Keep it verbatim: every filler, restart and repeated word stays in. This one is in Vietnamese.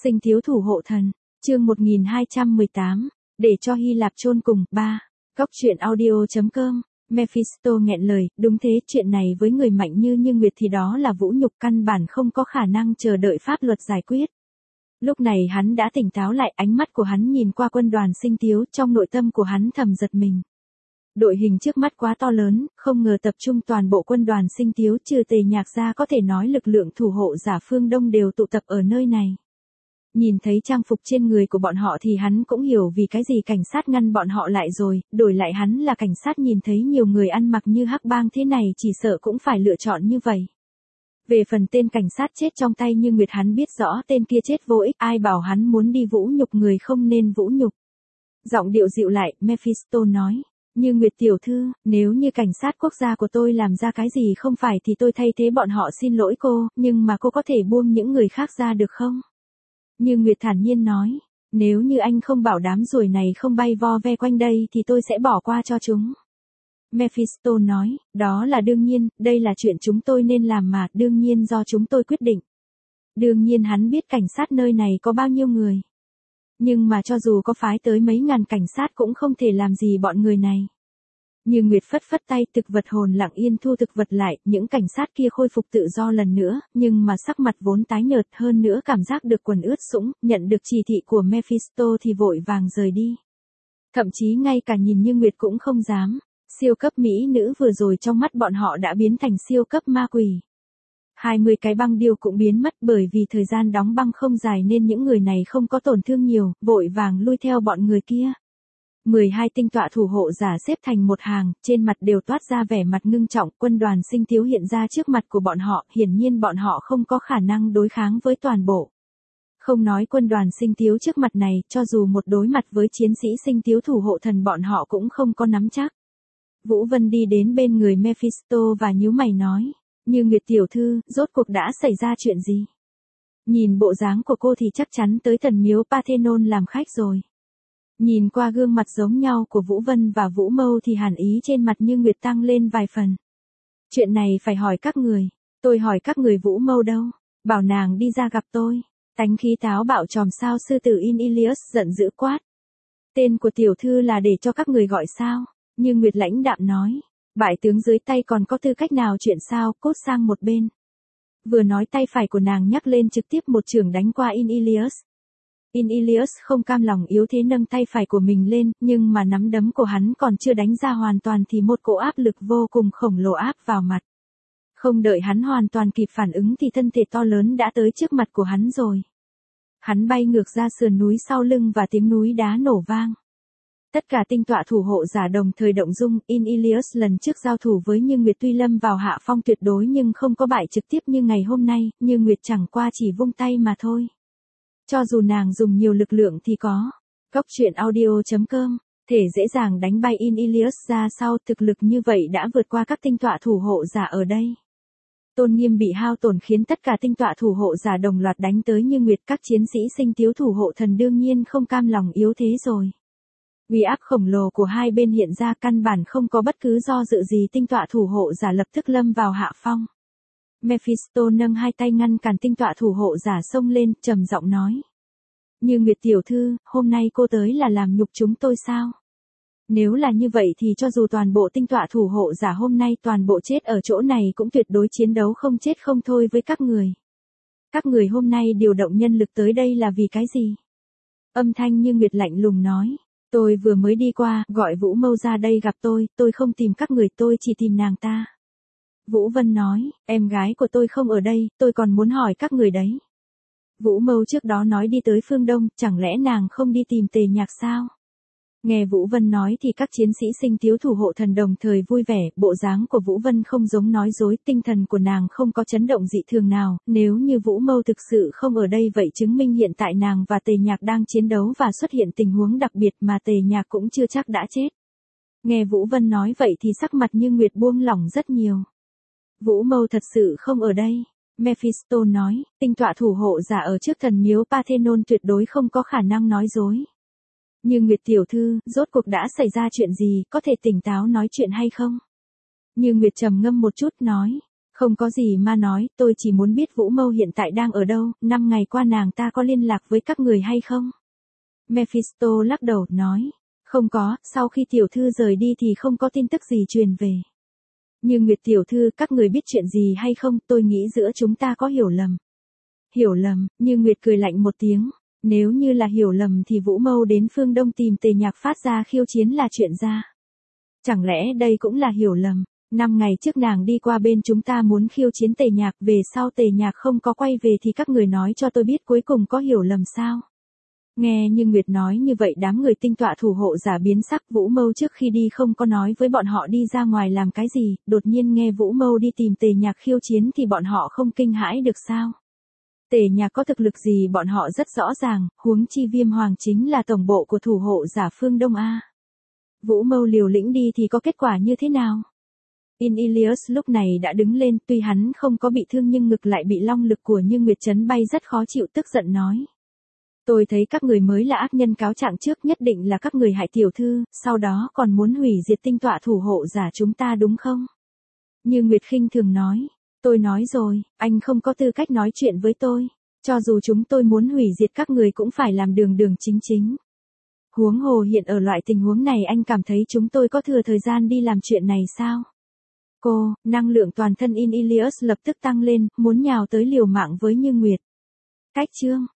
Sinh thiếu thủ hộ thần, chương một nghìn hai trăm mười tám, để cho Hy Lạp chôn cùng, ba. Góc truyện audio.com, Mephisto nghẹn lời, đúng thế, chuyện này với người mạnh như Như Nguyệt thì đó là vũ nhục, căn bản không có khả năng chờ đợi pháp luật giải quyết. Lúc này hắn đã tỉnh táo lại, ánh mắt của hắn nhìn qua quân đoàn Sinh Tiếu, trong nội tâm của hắn thầm giật mình. Đội hình trước mắt quá to lớn, không ngờ tập trung toàn bộ quân đoàn Sinh Tiếu trừ Tề Nhạc ra, có thể nói lực lượng thủ hộ giả phương Đông đều tụ tập ở nơi này. Nhìn thấy trang phục trên người của bọn họ thì hắn cũng hiểu vì cái gì cảnh sát ngăn bọn họ lại rồi, đổi lại hắn là cảnh sát nhìn thấy nhiều người ăn mặc như hắc bang thế này chỉ sợ cũng phải lựa chọn như vậy. Về phần tên cảnh sát chết trong tay Như Nguyệt, hắn biết rõ tên kia chết vô ích, ai bảo hắn muốn đi vũ nhục người không nên vũ nhục. Giọng điệu dịu lại, Mephisto nói, Như Nguyệt tiểu thư, nếu như cảnh sát quốc gia của tôi làm ra cái gì không phải thì tôi thay thế bọn họ xin lỗi cô, nhưng mà cô có thể buông những người khác ra được không? Như Nguyệt thản nhiên nói, nếu như anh không bảo đám ruồi này không bay vo ve quanh đây thì tôi sẽ bỏ qua cho chúng. Mephisto nói, đó là đương nhiên, đây là chuyện chúng tôi nên làm mà, đương nhiên do chúng tôi quyết định. Đương nhiên hắn biết cảnh sát nơi này có bao nhiêu người. Nhưng mà cho dù có phái tới mấy ngàn cảnh sát cũng không thể làm gì bọn người này. Như Nguyệt phất phất tay, thực vật hồn lặng yên thu thực vật lại, những cảnh sát kia khôi phục tự do lần nữa, nhưng mà sắc mặt vốn tái nhợt, hơn nữa cảm giác được quần ướt sũng, nhận được chỉ thị của Mephisto thì vội vàng rời đi. Thậm chí ngay cả nhìn Như Nguyệt cũng không dám, siêu cấp mỹ nữ vừa rồi trong mắt bọn họ đã biến thành siêu cấp ma quỷ. hai mươi cái băng điêu cũng biến mất, bởi vì thời gian đóng băng không dài nên những người này không có tổn thương nhiều, vội vàng lui theo bọn người kia. mười hai tinh tọa thủ hộ giả xếp thành một hàng, trên mặt đều toát ra vẻ mặt ngưng trọng, quân đoàn Sinh Tiếu hiện ra trước mặt của bọn họ, hiển nhiên bọn họ không có khả năng đối kháng với toàn bộ. Không nói quân đoàn Sinh Tiếu trước mặt này, cho dù một đối mặt với chiến sĩ Sinh Tiếu thủ hộ thần bọn họ cũng không có nắm chắc. Vũ Vân đi đến bên người Mephisto và nhíu mày nói, Như Nguyệt tiểu thư, rốt cuộc đã xảy ra chuyện gì? Nhìn bộ dáng của cô thì chắc chắn tới thần miếu Parthenon làm khách rồi. Nhìn qua gương mặt giống nhau của Vũ Vân và Vũ Mâu thì hàn ý trên mặt Như Nguyệt tăng lên vài phần. Chuyện này phải hỏi các người, tôi hỏi các người Vũ Mâu đâu, bảo nàng đi ra gặp tôi. Tánh khí táo bạo tròm sao sư tử In Ilius giận dữ quát. Tên của tiểu thư là để cho các người gọi sao? Như Nguyệt lãnh đạm nói, bại tướng dưới tay còn có tư cách nào chuyện sao, cốt sang một bên. Vừa nói tay phải của nàng nhắc lên trực tiếp một chưởng đánh qua In Ilius. In Ilius không cam lòng yếu thế nâng tay phải của mình lên, nhưng mà nắm đấm của hắn còn chưa đánh ra hoàn toàn thì một cỗ áp lực vô cùng khổng lồ áp vào mặt. Không đợi hắn hoàn toàn kịp phản ứng thì thân thể to lớn đã tới trước mặt của hắn rồi. Hắn bay ngược ra sườn núi sau lưng và tiếng núi đá nổ vang. Tất cả tinh tọa thủ hộ giả đồng thời động dung, In Ilius lần trước giao thủ với Như Nguyệt tuy lâm vào hạ phong tuyệt đối nhưng không có bại trực tiếp như ngày hôm nay, Như Nguyệt chẳng qua chỉ vung tay mà thôi. Cho dù nàng dùng nhiều lực lượng thì có. Góc truyện audio.com, thể dễ dàng đánh bay In Ilius ra sau, thực lực như vậy đã vượt qua các tinh tọa thủ hộ giả ở đây. Tôn nghiêm bị hao tổn khiến tất cả tinh tọa thủ hộ giả đồng loạt đánh tới Như Nguyệt, các chiến sĩ Sinh Tiếu thủ hộ thần đương nhiên không cam lòng yếu thế rồi. Uy áp khổng lồ của hai bên hiện ra, căn bản không có bất cứ do dự gì, tinh tọa thủ hộ giả lập tức lâm vào hạ phong. Mephisto nâng hai tay ngăn cản tinh tọa thủ hộ giả xông lên, trầm giọng nói. Như Nguyệt tiểu thư, hôm nay cô tới là làm nhục chúng tôi sao? Nếu là như vậy thì cho dù toàn bộ tinh tọa thủ hộ giả hôm nay toàn bộ chết ở chỗ này cũng tuyệt đối chiến đấu không chết không thôi với các người. Các người hôm nay điều động nhân lực tới đây là vì cái gì? Âm thanh Như Nguyệt lạnh lùng nói. Tôi vừa mới đi qua, gọi Vũ Mâu ra đây gặp tôi, tôi không tìm các người, tôi chỉ tìm nàng ta. Vũ Vân nói, em gái của tôi không ở đây, tôi còn muốn hỏi các người đấy. Vũ Mâu trước đó nói đi tới phương Đông, chẳng lẽ nàng không đi tìm Tề Nhạc sao? Nghe Vũ Vân nói thì các chiến sĩ Sinh Tiếu thủ hộ thần đồng thời vui vẻ, bộ dáng của Vũ Vân không giống nói dối, tinh thần của nàng không có chấn động dị thường nào, nếu như Vũ Mâu thực sự không ở đây vậy chứng minh hiện tại nàng và Tề Nhạc đang chiến đấu và xuất hiện tình huống đặc biệt mà Tề Nhạc cũng chưa chắc đã chết. Nghe Vũ Vân nói vậy thì sắc mặt Như Nguyệt buông lỏng rất nhiều. Vũ Mâu thật sự không ở đây. Mephisto nói, tinh tọa thủ hộ giả ở trước thần miếu Parthenon tuyệt đối không có khả năng nói dối. Như Nguyệt tiểu thư, rốt cuộc đã xảy ra chuyện gì, có thể tỉnh táo nói chuyện hay không? Như Nguyệt trầm ngâm một chút nói, Không có gì mà nói, tôi chỉ muốn biết Vũ Mâu hiện tại đang ở đâu, năm ngày qua nàng ta có liên lạc với các người hay không? Mephisto lắc đầu, nói. Không có, sau khi tiểu thư rời đi thì không có tin tức gì truyền về. Như Nguyệt tiểu thư, các người biết chuyện gì hay không, tôi nghĩ giữa chúng ta có hiểu lầm. Hiểu lầm, Như Nguyệt cười lạnh một tiếng. Nếu như là hiểu lầm thì Vũ Mâu đến phương Đông tìm Tề Nhạc phát ra khiêu chiến là chuyện ra. Chẳng lẽ đây cũng là hiểu lầm? Năm ngày trước nàng đi qua bên chúng ta muốn khiêu chiến Tề Nhạc, về sau Tề Nhạc không có quay về thì các người nói cho tôi biết cuối cùng có hiểu lầm sao? Nghe Như Nguyệt nói như vậy đám người tinh tọa thủ hộ giả biến sắc. Vũ Mâu trước khi đi không có nói với bọn họ đi ra ngoài làm cái gì, đột nhiên nghe Vũ Mâu đi tìm Tề Nhạc khiêu chiến thì bọn họ không kinh hãi được sao? Tề Nhạc có thực lực gì bọn họ rất rõ ràng, huống chi Viêm Hoàng chính là tổng bộ của thủ hộ giả phương Đông A. Vũ Mâu liều lĩnh đi thì có kết quả như thế nào? Inilius lúc này đã đứng lên, tuy hắn không có bị thương nhưng ngực lại bị long lực của Như Nguyệt chấn bay rất khó chịu, tức giận nói. Tôi thấy các người mới là ác nhân, cáo trạng trước nhất định là các người hại tiểu thư, sau đó còn muốn hủy diệt tinh tọa thủ hộ giả chúng ta đúng không? Như Nguyệt khinh thường nói. Tôi nói rồi, anh không có tư cách nói chuyện với tôi. Cho dù chúng tôi muốn hủy diệt các người cũng phải làm đường đường chính chính. Huống hồ hiện ở loại tình huống này anh cảm thấy chúng tôi có thừa thời gian đi làm chuyện này sao? Cô, năng lượng toàn thân Inilius lập tức tăng lên, muốn nhào tới liều mạng với Như Nguyệt. Cách chương